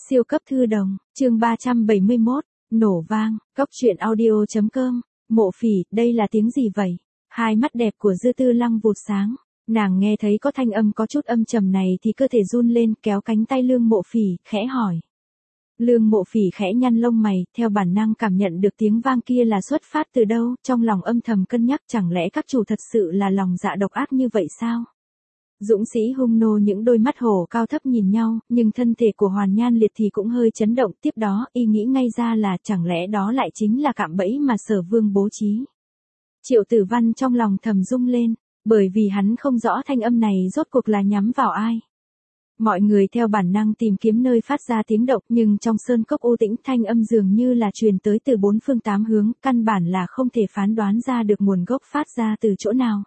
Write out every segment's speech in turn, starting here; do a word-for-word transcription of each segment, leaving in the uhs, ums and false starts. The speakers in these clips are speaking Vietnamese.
Siêu cấp thư đồng, chương ba trăm bảy mươi mốt, nổ vang, cóc truyện audio chấm com, Mộ Phỉ, đây là tiếng gì vậy? Hai mắt đẹp của Dư Tư Lăng vụt sáng, nàng nghe thấy có thanh âm có chút âm trầm này thì cơ thể run lên, kéo cánh tay Lương Mộ Phỉ, khẽ hỏi. Lương Mộ Phỉ khẽ nhăn lông mày, theo bản năng cảm nhận được tiếng vang kia là xuất phát từ đâu, trong lòng âm thầm cân nhắc chẳng lẽ các chủ thật sự là lòng dạ độc ác như vậy sao? Dũng sĩ hung nô những đôi mắt hổ cao thấp nhìn nhau, nhưng thân thể của Hoàn Nhan Liệt thì cũng hơi chấn động, tiếp đó y nghĩ ngay ra là chẳng lẽ đó lại chính là cạm bẫy mà Sở Vương bố trí. Triệu Tử Văn trong lòng thầm rung lên, bởi vì hắn không rõ thanh âm này rốt cuộc là nhắm vào ai. Mọi người theo bản năng tìm kiếm nơi phát ra tiếng động, nhưng trong sơn cốc u tĩnh thanh âm dường như là truyền tới từ bốn phương tám hướng, căn bản là không thể phán đoán ra được nguồn gốc phát ra từ chỗ nào.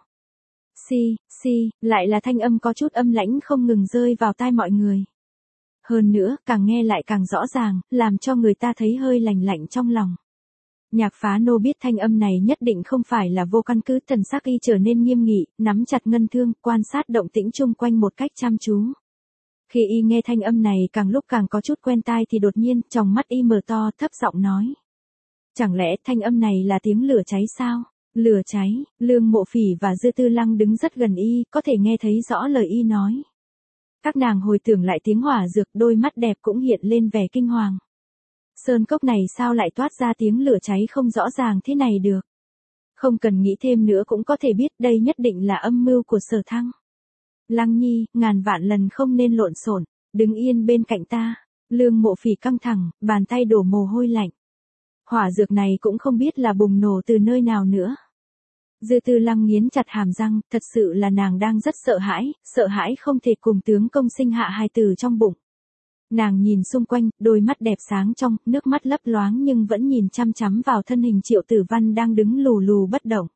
Xi, xi, lại là thanh âm có chút âm lãnh không ngừng rơi vào tai mọi người. Hơn nữa, càng nghe lại càng rõ ràng, làm cho người ta thấy hơi lành lạnh trong lòng. Nhạc Phá Nô biết thanh âm này nhất định không phải là vô căn cứ, thần sắc y trở nên nghiêm nghị, nắm chặt ngân thương, quan sát động tĩnh chung quanh một cách chăm chú. Khi y nghe thanh âm này càng lúc càng có chút quen tai thì đột nhiên, tròng mắt y mở to, thấp giọng nói. Chẳng lẽ thanh âm này là tiếng lửa cháy sao? Lửa cháy, Lương Mộ Phỉ và Dư Tư Lăng đứng rất gần y, có thể nghe thấy rõ lời y nói. Các nàng hồi tưởng lại tiếng hỏa dược, đôi mắt đẹp cũng hiện lên vẻ kinh hoàng. Sơn cốc này sao lại toát ra tiếng lửa cháy không rõ ràng thế này được? Không cần nghĩ thêm nữa cũng có thể biết đây nhất định là âm mưu của Sở Thăng. Lăng Nhi, ngàn vạn lần không nên lộn xộn, đứng yên bên cạnh ta. Lương Mộ Phỉ căng thẳng, bàn tay đổ mồ hôi lạnh. Hỏa dược này cũng không biết là bùng nổ từ nơi nào nữa. Dư Tư Lăng nghiến chặt hàm răng, thật sự là nàng đang rất sợ hãi, sợ hãi không thể cùng tướng công sinh hạ hài tử trong bụng. Nàng nhìn xung quanh, đôi mắt đẹp sáng trong, nước mắt lấp loáng nhưng vẫn nhìn chăm chăm vào thân hình Triệu Tử Văn đang đứng lù lù bất động.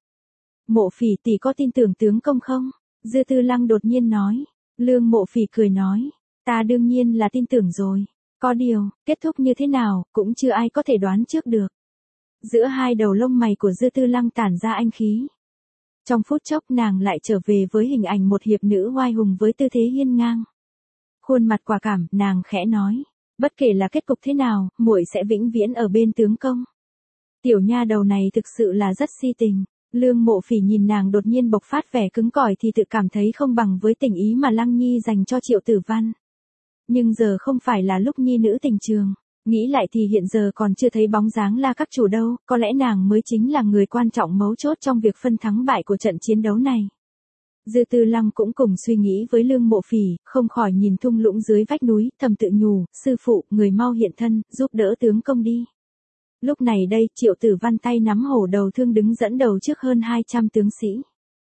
Mộ Phỉ tỷ có tin tưởng tướng công không? Dư Tư Lăng đột nhiên nói. Lương Mộ Phỉ cười nói, ta đương nhiên là tin tưởng rồi. Có điều, kết thúc như thế nào, cũng chưa ai có thể đoán trước được. Giữa hai đầu lông mày của Dư Tư Lăng tản ra anh khí. Trong phút chốc nàng lại trở về với hình ảnh một hiệp nữ oai hùng với tư thế hiên ngang. Khuôn mặt quả cảm, nàng khẽ nói, bất kể là kết cục thế nào, muội sẽ vĩnh viễn ở bên tướng công. Tiểu nha đầu này thực sự là rất si tình. Lương Mộ Phỉ nhìn nàng đột nhiên bộc phát vẻ cứng cỏi thì tự cảm thấy không bằng với tình ý mà Lăng Nhi dành cho Triệu Tử Văn. Nhưng giờ không phải là lúc nhi nữ tình trường. Nghĩ lại thì hiện giờ còn chưa thấy bóng dáng La các chủ đâu, có lẽ nàng mới chính là người quan trọng mấu chốt trong việc phân thắng bại của trận chiến đấu này. Dư Tư Lăng cũng cùng suy nghĩ với Lương Mộ Phỉ, không khỏi nhìn thung lũng dưới vách núi, thầm tự nhủ, sư phụ, người mau hiện thân, giúp đỡ tướng công đi. Lúc này đây, Triệu Tử Văn tay nắm hổ đầu thương đứng dẫn đầu trước hơn hai trăm tướng sĩ.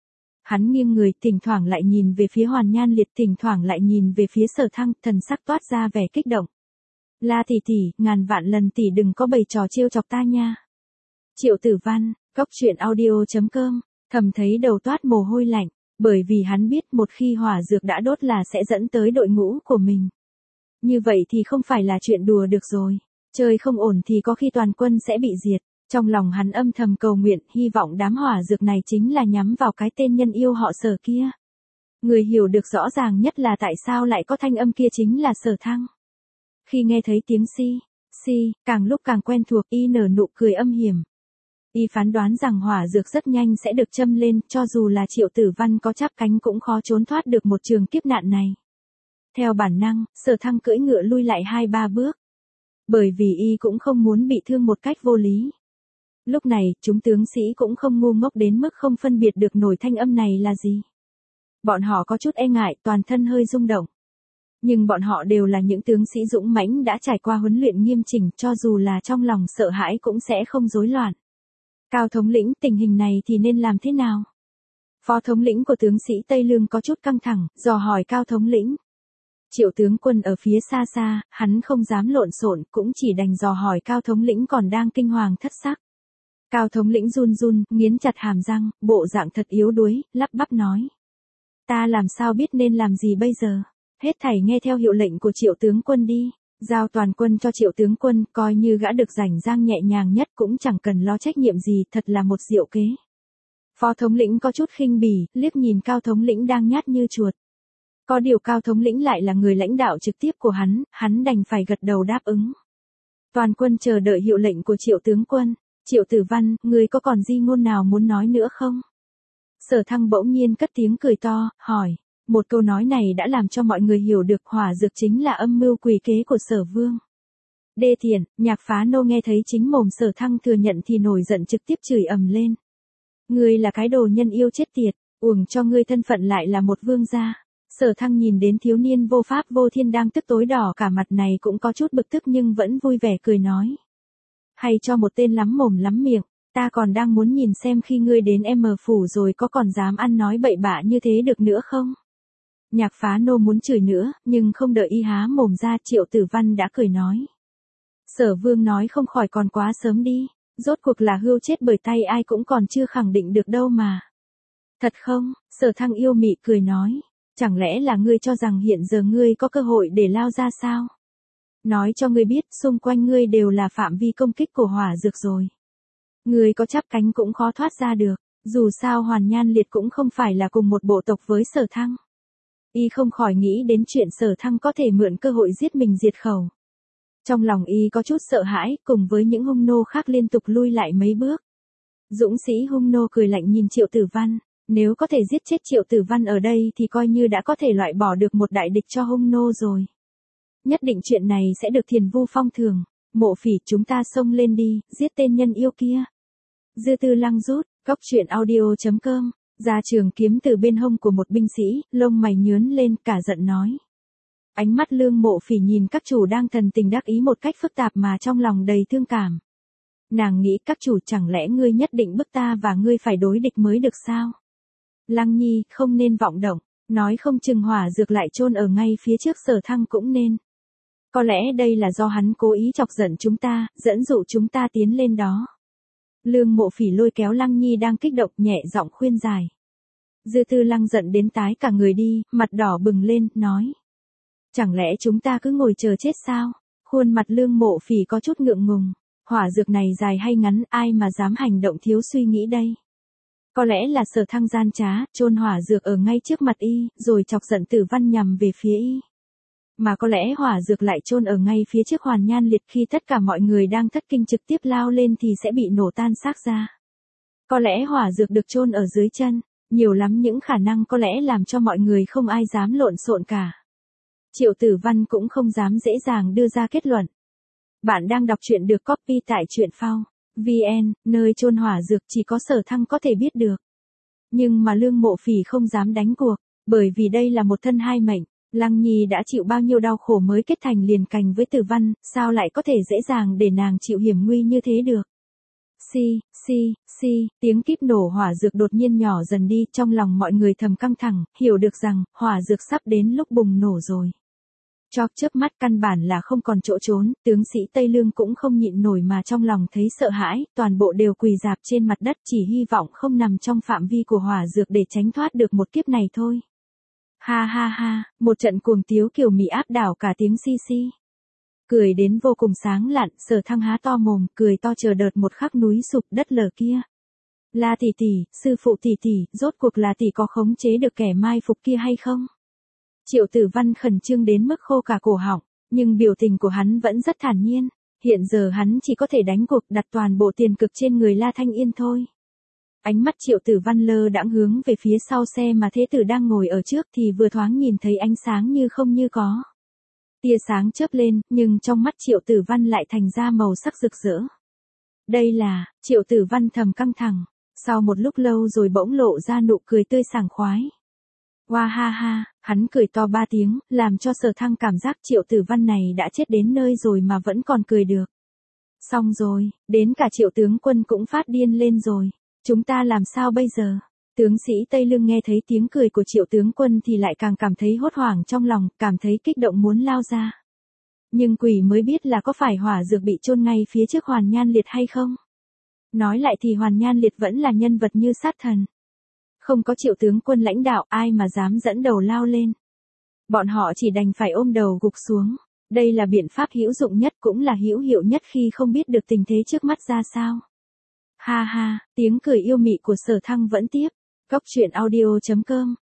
Hắn nghiêng người, thỉnh thoảng lại nhìn về phía Hoàn Nhan Liệt, thỉnh thoảng lại nhìn về phía Sở Thăng, thần sắc toát ra vẻ kích động. La tỷ tỷ, ngàn vạn lần tỷ đừng có bày trò trêu chọc ta nha. Triệu Tử Văn, cóc truyện audio chấm com, thầm thấy đầu toát mồ hôi lạnh, bởi vì hắn biết một khi hỏa dược đã đốt là sẽ dẫn tới đội ngũ của mình. Như vậy thì không phải là chuyện đùa được rồi, chơi không ổn thì có khi toàn quân sẽ bị diệt. Trong lòng hắn âm thầm cầu nguyện, hy vọng đám hỏa dược này chính là nhắm vào cái tên nhân yêu họ Sở kia. Người hiểu được rõ ràng nhất là tại sao lại có thanh âm kia chính là Sở Thăng. Khi nghe thấy tiếng si, si, càng lúc càng quen thuộc, y nở nụ cười âm hiểm. Y phán đoán rằng hỏa dược rất nhanh sẽ được châm lên, cho dù là Triệu Tử Văn có chắp cánh cũng khó trốn thoát được một trường kiếp nạn này. Theo bản năng, Sở Thăng cưỡi ngựa lui lại hai ba bước. Bởi vì y cũng không muốn bị thương một cách vô lý. Lúc này, chúng tướng sĩ cũng không ngu ngốc đến mức không phân biệt được nổi thanh âm này là gì. Bọn họ có chút e ngại, toàn thân hơi rung động. Nhưng bọn họ đều là những tướng sĩ dũng mãnh đã trải qua huấn luyện nghiêm chỉnh, cho dù là trong lòng sợ hãi cũng sẽ không rối loạn. Cao thống lĩnh, tình hình này thì nên làm thế nào? Phó thống lĩnh của tướng sĩ Tây Lương có chút căng thẳng, dò hỏi Cao thống lĩnh. Triệu tướng quân ở phía xa xa, hắn không dám lộn xộn, cũng chỉ đành dò hỏi Cao thống lĩnh còn đang kinh hoàng thất sắc. Cao thống lĩnh run run, nghiến chặt hàm răng, bộ dạng thật yếu đuối, lắp bắp nói. Ta làm sao biết nên làm gì bây giờ? Hết thảy nghe theo hiệu lệnh của Triệu tướng quân đi. Giao toàn quân cho Triệu tướng quân, coi như gã được rảnh rang nhẹ nhàng nhất cũng chẳng cần lo trách nhiệm gì, thật là một diệu kế. Phó thống lĩnh có chút khinh bỉ, liếc nhìn Cao thống lĩnh đang nhát như chuột. Có điều Cao thống lĩnh lại là người lãnh đạo trực tiếp của hắn, hắn đành phải gật đầu đáp ứng. Toàn quân chờ đợi hiệu lệnh của Triệu tướng quân. Triệu Tử Văn, ngươi có còn di ngôn nào muốn nói nữa không? Sở Thăng bỗng nhiên cất tiếng cười to, hỏi. Một câu nói này đã làm cho mọi người hiểu được hỏa dược chính là âm mưu quỷ kế của Sở Vương. Đê tiện, Nhạc Phá Nô nghe thấy chính mồm Sở Thăng thừa nhận thì nổi giận trực tiếp chửi ầm lên. Ngươi là cái đồ nhân yêu chết tiệt, uổng cho ngươi thân phận lại là một vương gia. Sở Thăng nhìn đến thiếu niên vô pháp vô thiên đang tức tối đỏ cả mặt này cũng có chút bực tức nhưng vẫn vui vẻ cười nói. Hay cho một tên lắm mồm lắm miệng, ta còn đang muốn nhìn xem khi ngươi đến em phủ rồi có còn dám ăn nói bậy bạ như thế được nữa không? Nhạc Phá Nô muốn chửi nữa, nhưng không đợi y há mồm ra Triệu Tử Văn đã cười nói. Sở Vương nói không khỏi còn quá sớm đi, rốt cuộc là hươu chết bởi tay ai cũng còn chưa khẳng định được đâu mà. Thật không? Sở Thăng yêu mị cười nói. Chẳng lẽ là ngươi cho rằng hiện giờ ngươi có cơ hội để lao ra sao? Nói cho ngươi biết xung quanh ngươi đều là phạm vi công kích của hỏa dược rồi. Ngươi có chắp cánh cũng khó thoát ra được, dù sao Hoàn Nhan Liệt cũng không phải là cùng một bộ tộc với Sở Thăng. Y không khỏi nghĩ đến chuyện Sở Thăng có thể mượn cơ hội giết mình diệt khẩu. Trong lòng y có chút sợ hãi, cùng với những hung nô khác liên tục lui lại mấy bước. Dũng sĩ hung nô cười lạnh nhìn Triệu Tử Văn, nếu có thể giết chết Triệu Tử Văn ở đây thì coi như đã có thể loại bỏ được một đại địch cho hung nô rồi. Nhất định chuyện này sẽ được Thiền Vu phong thưởng. Mộ Phỉ, chúng ta xông lên đi, giết tên nhân yêu kia. Dư Tư Lăng rút, góc truyện audio chấm com, ra trường kiếm từ bên hông của một binh sĩ, lông mày nhướn lên cả giận nói. Ánh mắt Lương Mộ Phỉ nhìn các chủ đang thần tình đắc ý một cách phức tạp mà trong lòng đầy thương cảm. Nàng nghĩ các chủ chẳng lẽ ngươi nhất định bức ta và ngươi phải đối địch mới được sao? Lăng Nhi, không nên vọng động, nói không chừng hỏa dược lại chôn ở ngay phía trước Sở Thăng cũng nên. Có lẽ đây là do hắn cố ý chọc giận chúng ta, dẫn dụ chúng ta tiến lên đó. Lương Mộ Phỉ lôi kéo Lăng Nhi đang kích động nhẹ giọng khuyên giải. Dư Tư Lăng giận đến tái cả người đi, mặt đỏ bừng lên, nói. Chẳng lẽ chúng ta cứ ngồi chờ chết sao? Khuôn mặt Lương Mộ Phỉ có chút ngượng ngùng. Hỏa dược này dài hay ngắn, ai mà dám hành động thiếu suy nghĩ đây? Có lẽ là Sở Thăng gian trá, chôn hỏa dược ở ngay trước mặt y, rồi chọc giận Tử Văn nhằm về phía y. Mà có lẽ hỏa dược lại chôn ở ngay phía trước Hoàn Nhan Liệt, khi tất cả mọi người đang thất kinh trực tiếp lao lên thì sẽ bị nổ tan xác ra. Có lẽ hỏa dược được chôn ở dưới chân, nhiều lắm những khả năng có lẽ làm cho mọi người không ai dám lộn xộn cả. Triệu Tử Văn cũng không dám dễ dàng đưa ra kết luận. Bạn đang đọc truyện được copy tại truyện phao chấm vn, nơi chôn hỏa dược chỉ có Sở Thăng có thể biết được. Nhưng mà Lương Mộ Phỉ không dám đánh cuộc, bởi vì đây là một thân hai mệnh. Lăng Nhi đã chịu bao nhiêu đau khổ mới kết thành liền cành với Tử Văn, sao lại có thể dễ dàng để nàng chịu hiểm nguy như thế được. Xi, xi, xi, tiếng kíp nổ hỏa dược đột nhiên nhỏ dần đi, trong lòng mọi người thầm căng thẳng, hiểu được rằng, hỏa dược sắp đến lúc bùng nổ rồi. Chóp chớp mắt căn bản là không còn chỗ trốn, tướng sĩ Tây Lương cũng không nhịn nổi mà trong lòng thấy sợ hãi, toàn bộ đều quỳ rạp trên mặt đất chỉ hy vọng không nằm trong phạm vi của hỏa dược để tránh thoát được một kiếp này thôi. Ha ha ha, một trận cuồng tiếu kiều mị áp đảo cả tiếng xi xi. Cười đến vô cùng sáng lạn, Sở Thăng há to mồm, cười to chờ đợt một khắc núi sụp đất lở kia. La tỷ tỷ, sư phụ tỷ tỷ, rốt cuộc là tỷ có khống chế được kẻ mai phục kia hay không? Triệu Tử Văn khẩn trương đến mức khô cả cổ họng, nhưng biểu tình của hắn vẫn rất thản nhiên. Hiện giờ hắn chỉ có thể đánh cuộc đặt toàn bộ tiền cực trên người La Thanh Yên thôi. Ánh mắt Triệu Tử Văn lơ đãng hướng về phía sau xe mà thế tử đang ngồi ở trước thì vừa thoáng nhìn thấy ánh sáng như không như có. Tia sáng chớp lên, nhưng trong mắt Triệu Tử Văn lại thành ra màu sắc rực rỡ. Đây là, Triệu Tử Văn thầm căng thẳng, sau một lúc lâu rồi bỗng lộ ra nụ cười tươi sảng khoái. Hoa ha ha, hắn cười to ba tiếng, làm cho Sở Thăng cảm giác Triệu Tử Văn này đã chết đến nơi rồi mà vẫn còn cười được. Xong rồi, đến cả Triệu tướng quân cũng phát điên lên rồi. Chúng ta làm sao bây giờ? Tướng sĩ Tây Lương nghe thấy tiếng cười của Triệu tướng quân thì lại càng cảm thấy hốt hoảng trong lòng, cảm thấy kích động muốn lao ra. Nhưng quỷ mới biết là có phải hỏa dược bị chôn ngay phía trước Hoàn Nhan Liệt hay không? Nói lại thì Hoàn Nhan Liệt vẫn là nhân vật như sát thần. Không có Triệu tướng quân lãnh đạo, ai mà dám dẫn đầu lao lên. Bọn họ chỉ đành phải ôm đầu gục xuống. Đây là biện pháp hữu dụng nhất cũng là hữu hiệu nhất khi không biết được tình thế trước mắt ra sao. Ha ha, tiếng cười yêu mị của Sở Thăng vẫn tiếp. Góc truyện audio chấm com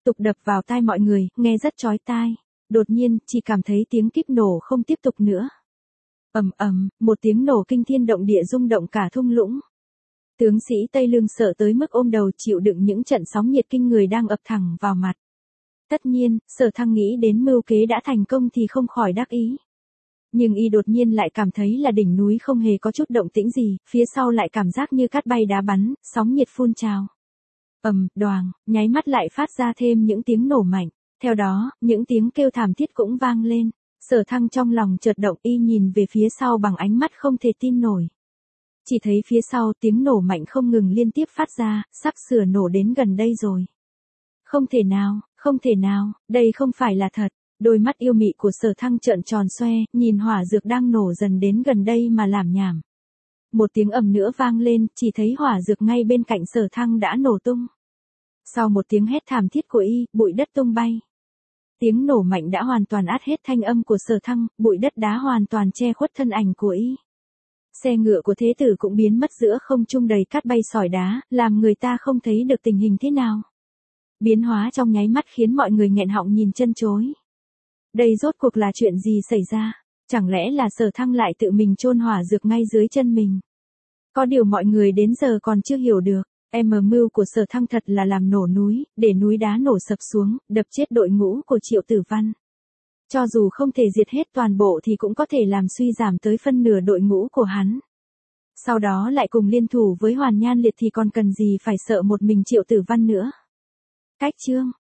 tục đập vào tai mọi người, nghe rất chói tai. Đột nhiên, chỉ cảm thấy tiếng kíp nổ không tiếp tục nữa. Ầm ầm, một tiếng nổ kinh thiên động địa rung động cả thung lũng. Tướng sĩ Tây Lương sợ tới mức ôm đầu chịu đựng những trận sóng nhiệt kinh người đang ập thẳng vào mặt. Tất nhiên, Sở Thăng nghĩ đến mưu kế đã thành công thì không khỏi đắc ý. Nhưng y đột nhiên lại cảm thấy là đỉnh núi không hề có chút động tĩnh gì, phía sau lại cảm giác như cát bay đá bắn, sóng nhiệt phun trào. Ầm, đoàng, nháy mắt lại phát ra thêm những tiếng nổ mạnh. Theo đó, những tiếng kêu thảm thiết cũng vang lên. Sở Thăng trong lòng chợt động, y nhìn về phía sau bằng ánh mắt không thể tin nổi. Chỉ thấy phía sau tiếng nổ mạnh không ngừng liên tiếp phát ra, sắp sửa nổ đến gần đây rồi. Không thể nào, không thể nào, đây không phải là thật. Đôi mắt yêu mị của Sở Thăng trợn tròn xoe, nhìn hỏa dược đang nổ dần đến gần đây mà làm nhảm. Một tiếng ầm nữa vang lên, chỉ thấy hỏa dược ngay bên cạnh Sở Thăng đã nổ tung. Sau một tiếng hét thảm thiết của y, bụi đất tung bay. Tiếng nổ mạnh đã hoàn toàn át hết thanh âm của Sở Thăng, bụi đất đá hoàn toàn che khuất thân ảnh của y. Xe ngựa của thế tử cũng biến mất giữa không trung đầy cát bay sỏi đá, làm người ta không thấy được tình hình thế nào. Biến hóa trong nháy mắt khiến mọi người nghẹn họng nhìn chân chối. Đây rốt cuộc là chuyện gì xảy ra? Chẳng lẽ là Sở Thăng lại tự mình chôn hỏa dược ngay dưới chân mình? Có điều mọi người đến giờ còn chưa hiểu được. Em mưu của Sở Thăng thật là làm nổ núi, để núi đá nổ sập xuống, đập chết đội ngũ của Triệu Tử Văn. Cho dù không thể diệt hết toàn bộ thì cũng có thể làm suy giảm tới phân nửa đội ngũ của hắn. Sau đó lại cùng liên thủ với Hoàn Nhan Liệt thì còn cần gì phải sợ một mình Triệu Tử Văn nữa. Cách chương